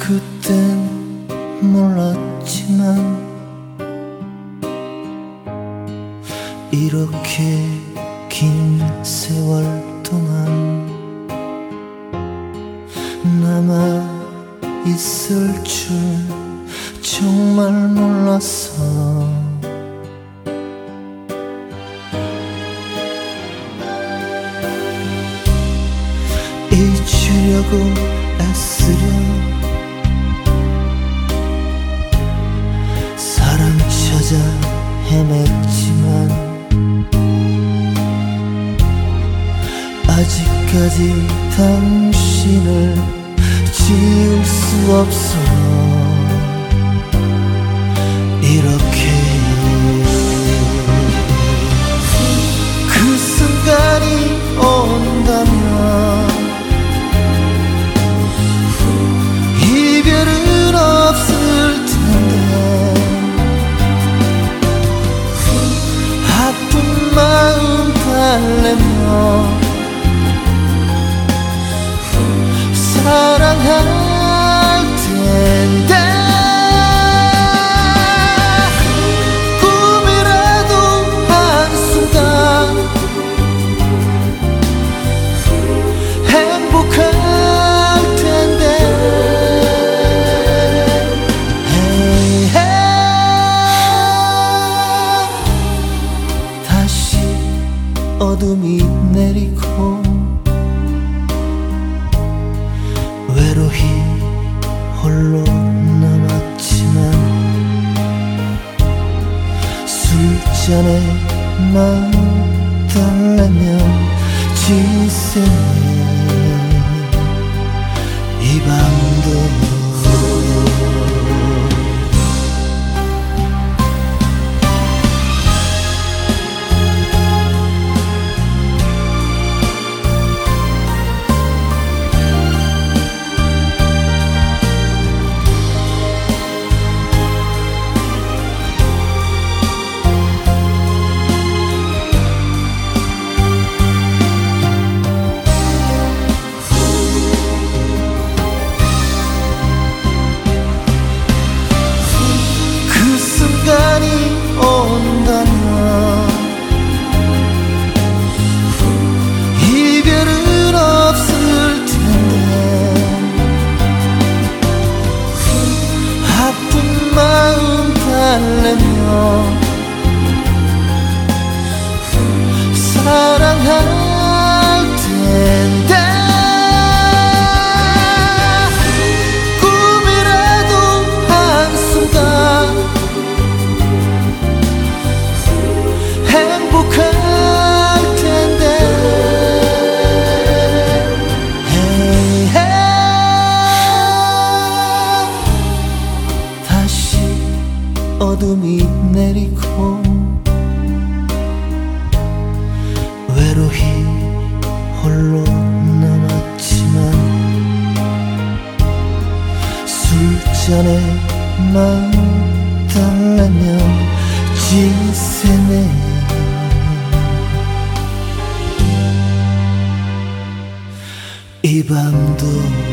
그땐 몰랐지만 이렇게 긴 세월 동안 남아있을 줄 정말 몰랐어. 잊으려고 애쓰려 사랑 찾아 헤맸지만 아직까지 당신을 지울 수 없어. 이렇게 그 순간이 온다면 이별은 없을 텐데 아픈 마음 달래며 사랑할 텐데 꿈이라도 한순간 행복할 텐데 다시 어둠이 내리고 외로이 홀로 남았지만 술잔에 마음 달래면 지새네 이 밤도. 온다면 이별은 없을 텐데 아픈 마음 달래며 사랑할 텐데 꿈이라도 한순간 행복할 텐데 다시 어둠이 내리고 외로이 홀로 남았지만 술잔에 마음 달래면 지새네 이 밤도.